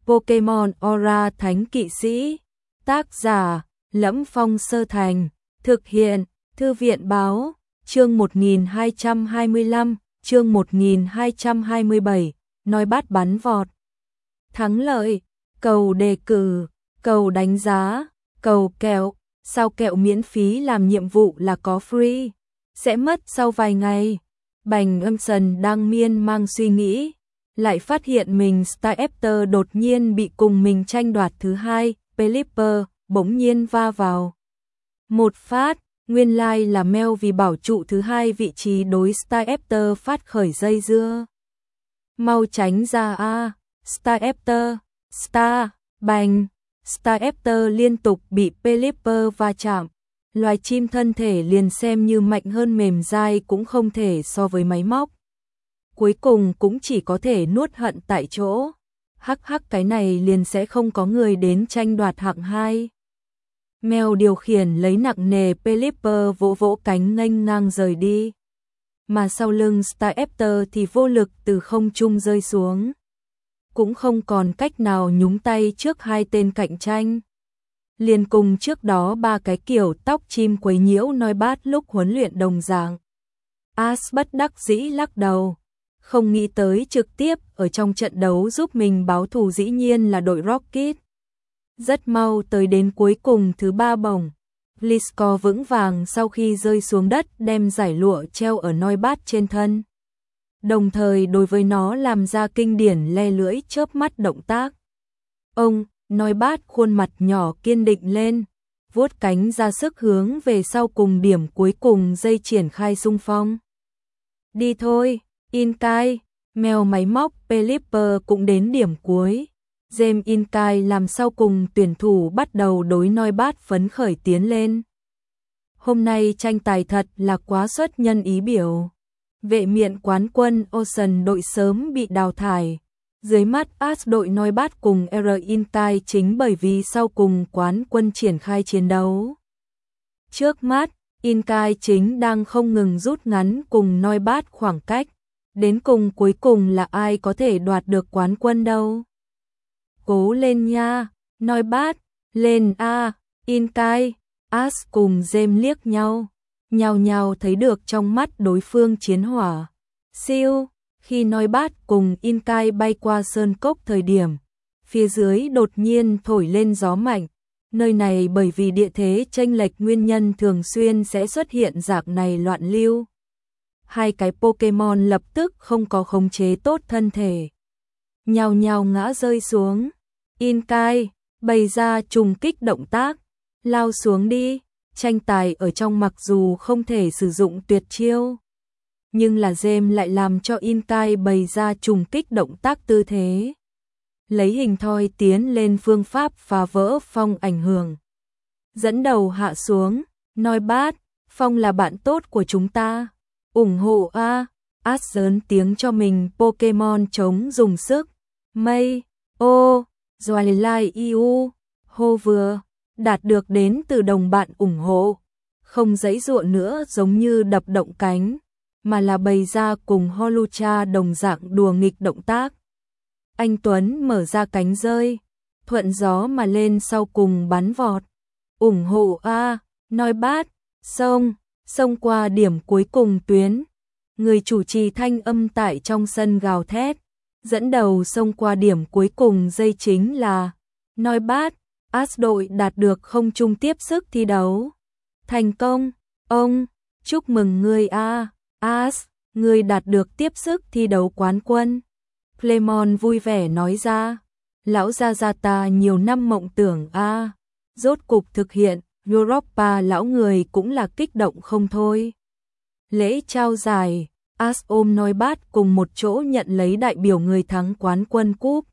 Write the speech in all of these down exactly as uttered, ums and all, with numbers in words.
Pokemon Aura Thánh Kỵ Sĩ. Tác giả: Lẫm Phong Sơ Thành. Thực hiện: Thư viện Báo. Chương một nghìn hai trăm hai mươi lăm, chương một nghìn hai trăm hai mươi bảy, nói bát bắn vọt. Thắng lợi, cầu đề cử, cầu đánh giá, cầu kẹo, sao kẹo miễn phí làm nhiệm vụ là có free, sẽ mất sau vài ngày. Bành Âm Sần đang miên mang suy nghĩ, lại phát hiện mình Staraptor đột nhiên bị cùng mình tranh đoạt thứ hai, Pelipper bỗng nhiên va vào. Một phát, nguyên lai like là Mel vì bảo trụ thứ hai vị trí đối Staraptor phát khởi dây dưa. Mau tránh ra a, Staraptor, Star, bành, Staraptor liên tục bị Pelipper va chạm. Loài chim thân thể liền xem như mạnh hơn mềm dai cũng không thể so với máy móc. Cuối cùng cũng chỉ có thể nuốt hận tại chỗ. Hắc hắc, cái này liền sẽ không có người đến tranh đoạt hạng hai. Mel điều khiển lấy nặng nề Pelipper vỗ vỗ cánh nghênh ngang rời đi. Mà sau lưng Staraptor thì vô lực từ không trung rơi xuống. Cũng không còn cách nào nhúng tay trước hai tên cạnh tranh. Liền cùng trước đó ba cái kiểu tóc chim quấy nhiễu nói bát lúc huấn luyện đồng dạng. Ash bất đắc dĩ lắc đầu. Không nghĩ tới trực tiếp ở trong trận đấu giúp mình báo thù dĩ nhiên là đội Rocket. Rất mau tới đến cuối cùng thứ ba bổng. Gliscor vững vàng sau khi rơi xuống đất đem giải lụa treo ở noi bát trên thân. Đồng thời đối với nó làm ra kinh điển le lưỡi chớp mắt động tác. Ông, noi bát khuôn mặt nhỏ kiên định lên, vuốt cánh ra sức hướng về sau cùng điểm cuối cùng dây triển khai xung phong. Đi thôi, Inkai, Mel máy móc Pelipper cũng đến điểm cuối. James Inkai làm sau cùng tuyển thủ bắt đầu đối noi bát phấn khởi tiến lên. Hôm nay tranh tài thật là quá xuất nhân ý biểu. Vệ miện quán quân Ocean đội sớm bị đào thải. Dưới mắt Ash đội noi bát cùng R Inkai chính bởi vì sau cùng quán quân triển khai chiến đấu. Trước mắt, Inkai chính đang không ngừng rút ngắn cùng noi bát khoảng cách. Đến cùng cuối cùng là ai có thể đoạt được quán quân đâu. Cố lên nha, noi bát, lên a, Inkai, Ash cùng James liếc nhau. Nhào nhào thấy được trong mắt đối phương chiến hỏa. Siêu, khi noi bát cùng Inkai bay qua sơn cốc thời điểm, phía dưới đột nhiên thổi lên gió mạnh. Nơi này bởi vì địa thế chênh lệch nguyên nhân thường xuyên sẽ xuất hiện dạng này loạn lưu. Hai cái Pokemon lập tức không có khống chế tốt thân thể. Nhào nhào ngã rơi xuống. Inkai bày ra trùng kích động tác. Lao xuống đi. Tranh tài ở trong mặc dù không thể sử dụng tuyệt chiêu. Nhưng là James lại làm cho Inkai bày ra trùng kích động tác tư thế. Lấy hình thoi tiến lên phương pháp phá vỡ phong ảnh hưởng. Dẫn đầu hạ xuống. Noi bát, Phong là bạn tốt của chúng ta. ủng hộ a. Ash lớn tiếng cho mình Pokemon chống dùng sức. Mây, ô, Zwilai iu, hô vừa, đạt được đến từ đồng bạn ủng hộ. Không giãy giụa nữa giống như đập động cánh, mà là bày ra cùng Holucha đồng dạng đùa nghịch động tác. Anh Tuấn mở ra cánh rơi, thuận gió mà lên sau cùng bắn vọt. ủng hộ a, noi bát, xông, xông qua điểm cuối cùng tuyến. Người chủ trì thanh âm tại trong sân gào thét, dẫn đầu xông qua điểm cuối cùng dây chính là noi bát. Ash đội đạt được không trung tiếp sức thi đấu. Thành công, ông, chúc mừng ngươi a, Ash, ngươi đạt được tiếp sức thi đấu quán quân. Clemon vui vẻ nói ra, lão gia gia ta nhiều năm mộng tưởng a, rốt cục thực hiện. Europa lão người cũng là kích động không thôi. Lễ trao giải, Ash ôm noi bát cùng một chỗ nhận lấy đại biểu người thắng quán quân cúp.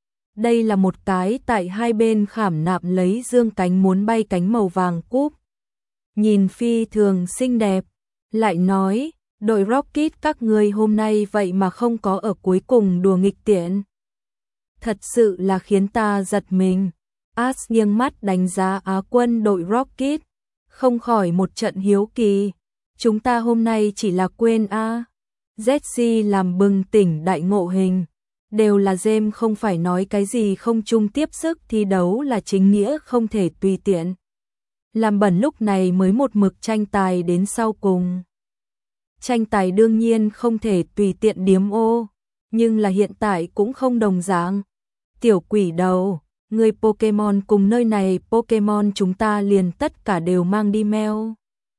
Đây là một cái tại hai bên khảm nạm lấy dương cánh muốn bay cánh màu vàng cúp. Nhìn phi thường xinh đẹp, lại nói, đội Rocket các ngươi hôm nay vậy mà không có ở cuối cùng đùa nghịch tiễn. Thật sự là khiến ta giật mình. Ash nghiêng mắt đánh giá Á quân đội Rocket, không khỏi một trận hiếu kỳ. Chúng ta hôm nay chỉ là quên a. Jessie làm bừng tỉnh đại ngộ hình. Đều là James không phải nói cái gì không chung tiếp sức thi đấu là chính nghĩa không thể tùy tiện. Làm bẩn lúc này mới một mực tranh tài đến sau cùng. Tranh tài đương nhiên không thể tùy tiện điếm ô, nhưng là hiện tại cũng không đồng dạng. Tiểu quỷ đầu, người Pokemon cùng nơi này Pokemon chúng ta liền tất cả đều mang đi meo.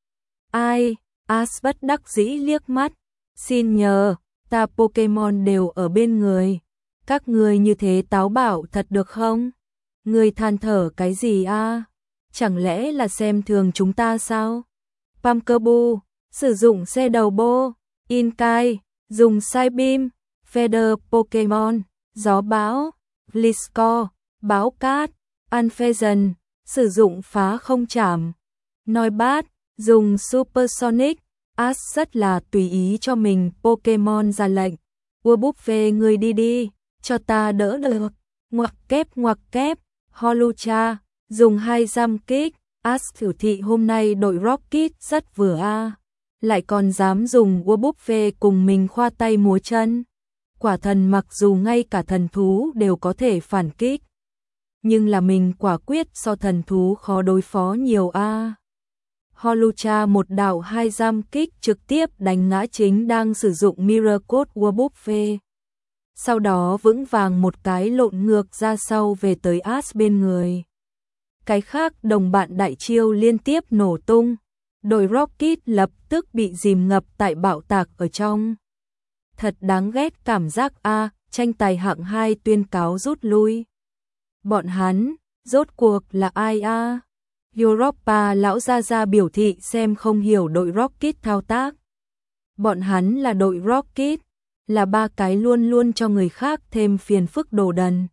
Ai? Ash bất đắc dĩ liếc mắt. Xin nhờ, ta Pokemon đều ở bên người. Các người như thế táo bạo thật được không? Người than thở cái gì a? Chẳng lẽ là xem thường chúng ta sao? Pumpkaboo, sử dụng xe đầu bô, Inkai, dùng Psybeam, Feather Pokemon, gió bão, Blitzcore, báo cát, Unfezant, sử dụng phá không chảm, Noibat, dùng Supersonic. Ash rất là tùy ý cho mình Pokemon ra lệnh. Ua về người đi đi, cho ta đỡ được. Ngoặc kép ngoặc kép, Holucha, dùng hai giam kích. Ash thử thị hôm nay đội Rocket rất vừa a, lại còn dám dùng Ua về cùng mình khoa tay múa chân. Quả thần mặc dù ngay cả thần thú đều có thể phản kích, nhưng là mình quả quyết so thần thú khó đối phó nhiều a. Holucha một đạo hai giam kích trực tiếp đánh ngã chính đang sử dụng Mirror Code Wobbuffet. Sau đó vững vàng một cái lộn ngược ra sau về tới Ash bên người. Cái khác đồng bạn đại chiêu liên tiếp nổ tung. Đội Rocket lập tức bị dìm ngập tại bạo tạc ở trong. Thật đáng ghét cảm giác a, tranh tài hạng hai tuyên cáo rút lui. Bọn hắn, rốt cuộc là ai a? Europa lão gia gia biểu thị xem không hiểu đội Rocket thao tác. Bọn hắn là đội Rocket, là ba cái luôn luôn cho người khác thêm phiền phức đồ đần.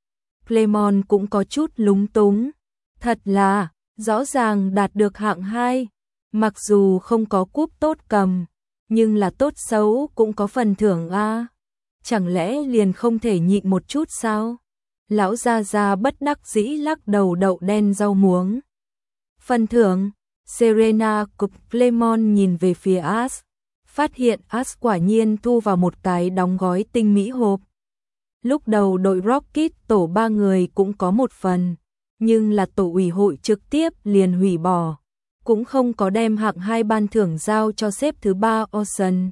Clemon cũng có chút lúng túng. Thật là, rõ ràng đạt được hạng hai, mặc dù không có cúp tốt cầm, nhưng là tốt xấu cũng có phần thưởng a. Chẳng lẽ liền không thể nhịn một chút sao? Lão gia gia bất đắc dĩ lắc đầu đậu đen rau muống. Phần thưởng, Serena cùng Clemon nhìn về phía Ash, phát hiện Ash quả nhiên thu vào một cái đóng gói tinh mỹ hộp. Lúc đầu đội Rocket tổ ba người cũng có một phần, nhưng là tổ ủy hội trực tiếp liền hủy bỏ, cũng không có đem hạng hai ban thưởng giao cho xếp thứ ba Ocean,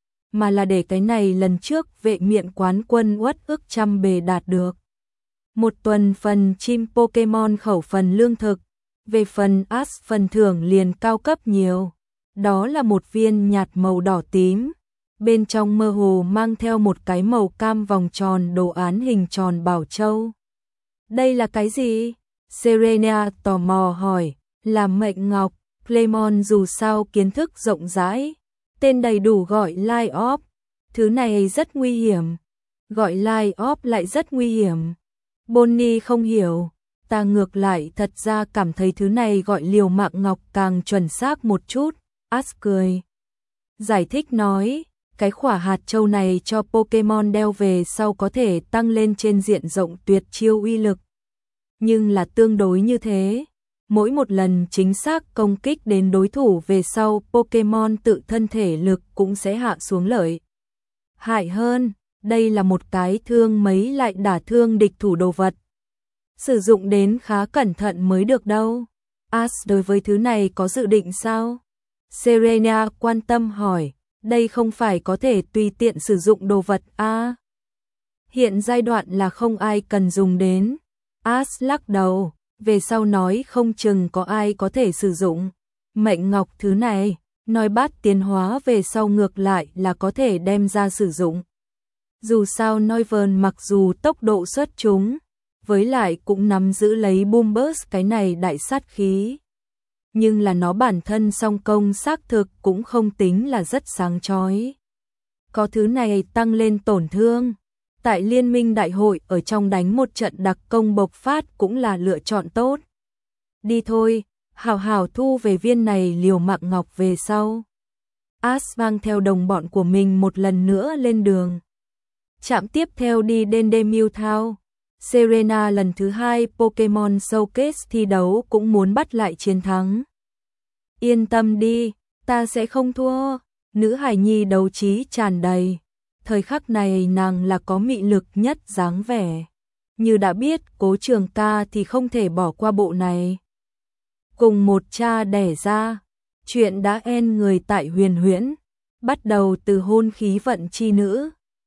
mà là để cái này lần trước vệ miện quán quân uất ức trăm bề đạt được. Một tuần phần chim Pokemon khẩu phần lương thực. Về phần Ash phần thưởng liền cao cấp nhiều, đó là một viên nhạt màu đỏ tím, bên trong mơ hồ mang theo một cái màu cam vòng tròn đồ án hình tròn bảo châu. Đây là cái gì? Serena tò mò hỏi. Là mệnh ngọc. Clemon dù sao kiến thức rộng rãi, tên đầy đủ gọi Light Orb. Thứ này rất nguy hiểm. Gọi Light Orb lại rất nguy hiểm. Bonnie không hiểu. Ta ngược lại thật ra cảm thấy thứ này gọi liều mạng ngọc càng chuẩn xác một chút. Ash cười. Giải thích nói, cái khỏa hạt châu này cho Pokemon đeo về sau có thể tăng lên trên diện rộng tuyệt chiêu uy lực. Nhưng là tương đối như thế. Mỗi một lần chính xác công kích đến đối thủ về sau Pokemon tự thân thể lực cũng sẽ hạ xuống lợi hại hơn. Đây là một cái thương mấy lại đả thương địch thủ đồ vật. Sử dụng đến khá cẩn thận mới được đâu. Ash đối với thứ này có dự định sao? Serena quan tâm hỏi. Đây không phải có thể tùy tiện sử dụng đồ vật à? Hiện giai đoạn là không ai cần dùng đến. Ash lắc đầu. Về sau nói không chừng có ai có thể sử dụng. Mệnh ngọc thứ này, nói bát tiến hóa về sau ngược lại là có thể đem ra sử dụng. Dù sao Noivern mặc dù tốc độ xuất chúng, với lại cũng nắm giữ lấy Boom Burst cái này đại sát khí. Nhưng là nó bản thân song công xác thực cũng không tính là rất sáng chói. Có thứ này tăng lên tổn thương. Tại liên minh đại hội ở trong đánh một trận đặc công bộc phát cũng là lựa chọn tốt. Đi thôi, hào hào thu về viên này liều mạng ngọc về sau. Ash mang theo đồng bọn của mình một lần nữa lên đường. Trạm tiếp theo đi Dendemute Town. Serena lần thứ hai Pokemon Showcase thi đấu cũng muốn bắt lại chiến thắng. Yên tâm đi, ta sẽ không thua. Nữ hải nhi đấu trí tràn đầy. thời khắc này nàng là có mị lực nhất dáng vẻ. Như đã biết Cố Trường Ca thì không thể bỏ qua bộ này. Cùng một cha đẻ ra, chuyện đã en người tại Huyền Huyễn, bắt đầu từ hôn khí vận chi nữ,